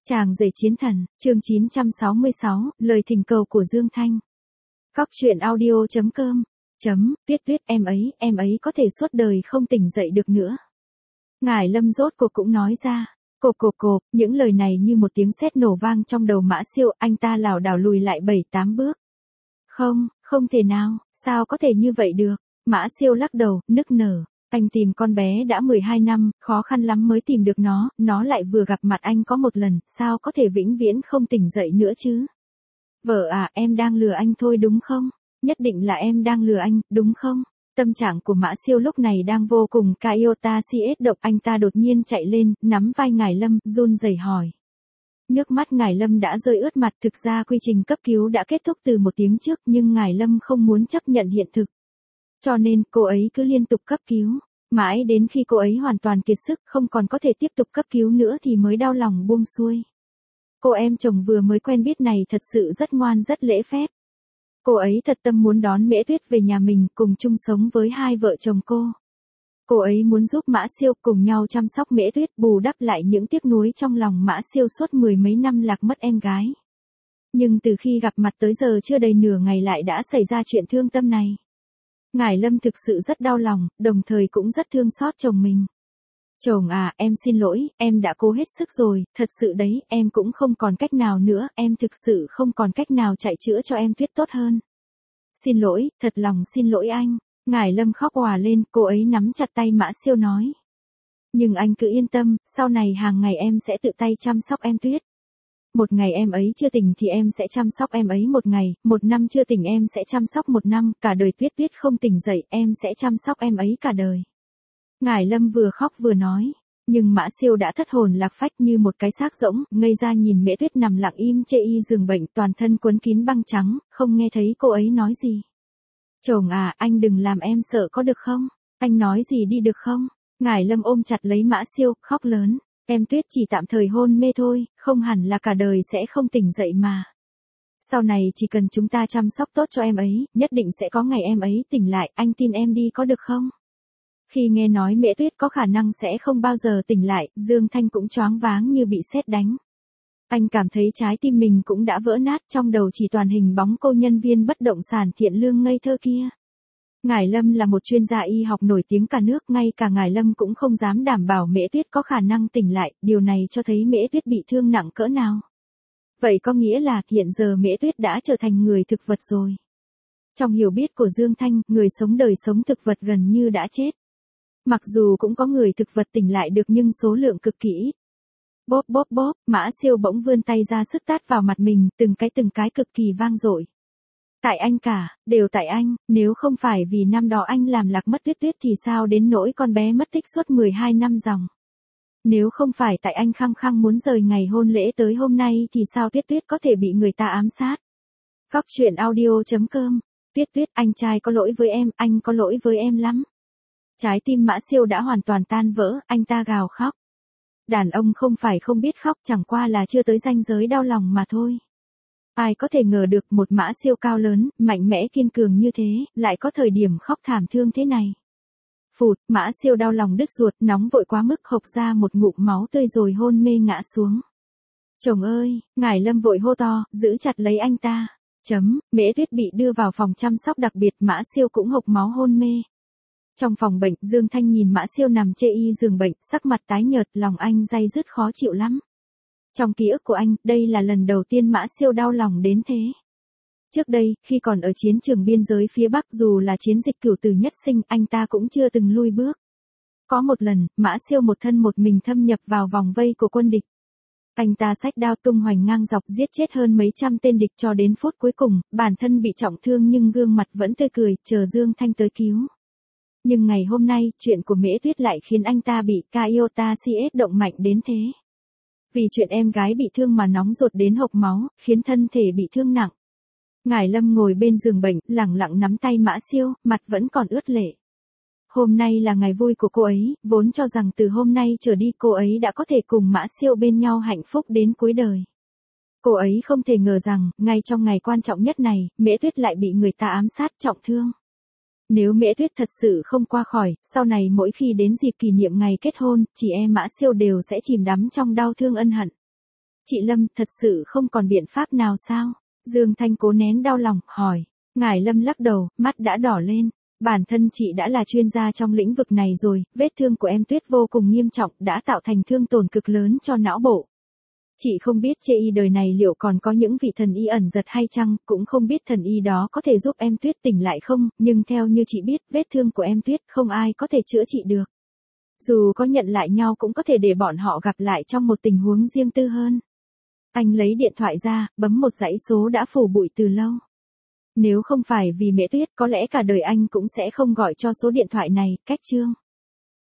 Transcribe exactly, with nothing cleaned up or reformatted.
Chàng rể chiến thần, chương chín trăm sáu mươi sáu, lời thỉnh cầu của Dương Thanh. Cóc truyện audio chấm com, chấm, tuyết tuyết em ấy, em ấy có thể suốt đời không tỉnh dậy được nữa. Ngải Lâm rốt cuộc cũng nói ra, cộp cộp cộp, những lời này như một tiếng sét nổ vang trong đầu Mã Siêu, anh ta lảo đảo lùi lại bảy tám bước. Không, không thể nào, sao có thể như vậy được, Mã Siêu lắc đầu, nức nở. Anh tìm con bé đã mười hai năm, khó khăn lắm mới tìm được nó, nó lại vừa gặp mặt anh có một lần, sao có thể vĩnh viễn không tỉnh dậy nữa chứ? Vợ à, em đang lừa anh thôi đúng không? Nhất định là em đang lừa anh, đúng không? Tâm trạng của Mã Siêu lúc này đang vô cùng Iota cs độc, anh ta đột nhiên chạy lên, nắm vai Ngải Lâm, run rẩy hỏi. Nước mắt Ngải Lâm đã rơi ướt mặt, thực ra quy trình cấp cứu đã kết thúc từ một tiếng trước nhưng Ngải Lâm không muốn chấp nhận hiện thực. Cho nên, cô ấy cứ liên tục cấp cứu. Mãi đến khi cô ấy hoàn toàn kiệt sức, không còn có thể tiếp tục cấp cứu nữa thì mới đau lòng buông xuôi. Cô em chồng vừa mới quen biết này thật sự rất ngoan rất lễ phép. Cô ấy thật tâm muốn đón Mễ Tuyết về nhà mình, cùng chung sống với hai vợ chồng cô. Cô ấy muốn giúp Mã Siêu cùng nhau chăm sóc Mễ Tuyết, bù đắp lại những tiếc nuối trong lòng Mã Siêu suốt mười mấy năm lạc mất em gái. Nhưng từ khi gặp mặt tới giờ chưa đầy nửa ngày lại đã xảy ra chuyện thương tâm này. Ngải Lâm thực sự rất đau lòng, đồng thời cũng rất thương xót chồng mình. Chồng à, em xin lỗi, em đã cố hết sức rồi, thật sự đấy, em cũng không còn cách nào nữa, em thực sự không còn cách nào chạy chữa cho em Tuyết tốt hơn. Xin lỗi, thật lòng xin lỗi anh. Ngải Lâm khóc òa lên, cô ấy nắm chặt tay Mã Siêu nói. Nhưng anh cứ yên tâm, sau này hàng ngày em sẽ tự tay chăm sóc em Tuyết. Một ngày em ấy chưa tỉnh thì em sẽ chăm sóc em ấy một ngày, một năm chưa tỉnh em sẽ chăm sóc một năm, cả đời Tuyết Tuyết không tỉnh dậy em sẽ chăm sóc em ấy cả đời. Ngải Lâm vừa khóc vừa nói, nhưng Mã Siêu đã thất hồn lạc phách như một cái xác rỗng, ngây ra nhìn Mễ Tuyết nằm lặng im chê y giường bệnh, toàn thân quấn kín băng trắng, không nghe thấy cô ấy nói gì. Chồng à, anh đừng làm em sợ có được không? Anh nói gì đi được không? Ngải Lâm ôm chặt lấy Mã Siêu, khóc lớn. Em Tuyết chỉ tạm thời hôn mê thôi, không hẳn là cả đời sẽ không tỉnh dậy mà. Sau này chỉ cần chúng ta chăm sóc tốt cho em ấy, nhất định sẽ có ngày em ấy tỉnh lại, anh tin em đi có được không? Khi nghe nói Mễ Tuyết có khả năng sẽ không bao giờ tỉnh lại, Dương Thanh cũng choáng váng như bị sét đánh. Anh cảm thấy trái tim mình cũng đã vỡ nát, trong đầu chỉ toàn hình bóng cô nhân viên bất động sản thiện lương ngây thơ kia. Ngải Lâm là một chuyên gia y học nổi tiếng cả nước, ngay cả Ngải Lâm cũng không dám đảm bảo Mễ Tuyết có khả năng tỉnh lại, điều này cho thấy Mễ Tuyết bị thương nặng cỡ nào. Vậy có nghĩa là hiện giờ Mễ Tuyết đã trở thành người thực vật rồi. Trong hiểu biết của Dương Thanh, người sống đời sống thực vật gần như đã chết. Mặc dù cũng có người thực vật tỉnh lại được nhưng số lượng cực kỳ ít. Bóp bóp bóp, Mã Siêu bỗng vươn tay ra sức tát vào mặt mình, từng cái từng cái cực kỳ vang dội. Tại anh cả, đều tại anh, nếu không phải vì năm đó anh làm lạc mất Tuyết Tuyết thì sao đến nỗi con bé mất tích suốt mười hai năm dòng. Nếu không phải tại anh khăng khăng muốn rời ngày hôn lễ tới hôm nay thì sao Tuyết Tuyết có thể bị người ta ám sát. Cóc truyện audio chấm com, Tuyết Tuyết, anh trai có lỗi với em, anh có lỗi với em lắm. Trái tim Mã Siêu đã hoàn toàn tan vỡ, anh ta gào khóc. Đàn ông không phải không biết khóc, chẳng qua là chưa tới ranh giới đau lòng mà thôi. Ai có thể ngờ được một Mã Siêu cao lớn, mạnh mẽ kiên cường như thế, lại có thời điểm khóc thảm thương thế này. Phụt, Mã Siêu đau lòng đứt ruột, nóng vội quá mức hộc ra một ngụm máu tươi rồi hôn mê ngã xuống. Chồng ơi, Ngải Lâm vội hô to, giữ chặt lấy anh ta. Chấm, Mễ Tuyết bị đưa vào phòng chăm sóc đặc biệt, Mã Siêu cũng hộc máu hôn mê. Trong phòng bệnh, Dương Thanh nhìn Mã Siêu nằm chê y giường bệnh, sắc mặt tái nhợt, lòng anh day dứt khó chịu lắm. Trong ký ức của anh, đây là lần đầu tiên Mã Siêu đau lòng đến thế. Trước đây, khi còn ở chiến trường biên giới phía Bắc dù là chiến dịch cửu tử nhất sinh, anh ta cũng chưa từng lui bước. Có một lần, Mã Siêu một thân một mình thâm nhập vào vòng vây của quân địch. Anh ta xách đao tung hoành ngang dọc giết chết hơn mấy trăm tên địch cho đến phút cuối cùng, bản thân bị trọng thương nhưng gương mặt vẫn tươi cười, chờ Dương Thanh tới cứu. Nhưng ngày hôm nay, chuyện của Mễ Tuyết lại khiến anh ta bị Iota cs động mạnh đến thế. Vì chuyện em gái bị thương mà nóng ruột đến hộc máu, khiến thân thể bị thương nặng. Ngải Lâm ngồi bên giường bệnh, lẳng lặng nắm tay Mã Siêu, mặt vẫn còn ướt lệ. Hôm nay là ngày vui của cô ấy, vốn cho rằng từ hôm nay trở đi cô ấy đã có thể cùng Mã Siêu bên nhau hạnh phúc đến cuối đời. Cô ấy không thể ngờ rằng, ngay trong ngày quan trọng nhất này, Mễ Tuyết lại bị người ta ám sát trọng thương. Nếu Mễ Tuyết thật sự không qua khỏi, sau này mỗi khi đến dịp kỷ niệm ngày kết hôn, chị em Mã Siêu đều sẽ chìm đắm trong đau thương ân hận. Chị Lâm, thật sự không còn biện pháp nào sao? Dương Thanh cố nén đau lòng, hỏi. Ngải Lâm lắc đầu, mắt đã đỏ lên. Bản thân chị đã là chuyên gia trong lĩnh vực này rồi, vết thương của em Tuyết vô cùng nghiêm trọng, đã tạo thành thương tổn cực lớn cho não bộ. Chị không biết chê y đời này liệu còn có những vị thần y ẩn giật hay chăng, cũng không biết thần y đó có thể giúp em Tuyết tỉnh lại không, nhưng theo như chị biết, vết thương của em Tuyết không ai có thể chữa trị được. Dù có nhận lại nhau cũng có thể để bọn họ gặp lại trong một tình huống riêng tư hơn. Anh lấy điện thoại ra, bấm một dãy số đã phủ bụi từ lâu. Nếu không phải vì mẹ Tuyết, có lẽ cả đời anh cũng sẽ không gọi cho số điện thoại này, cách chương.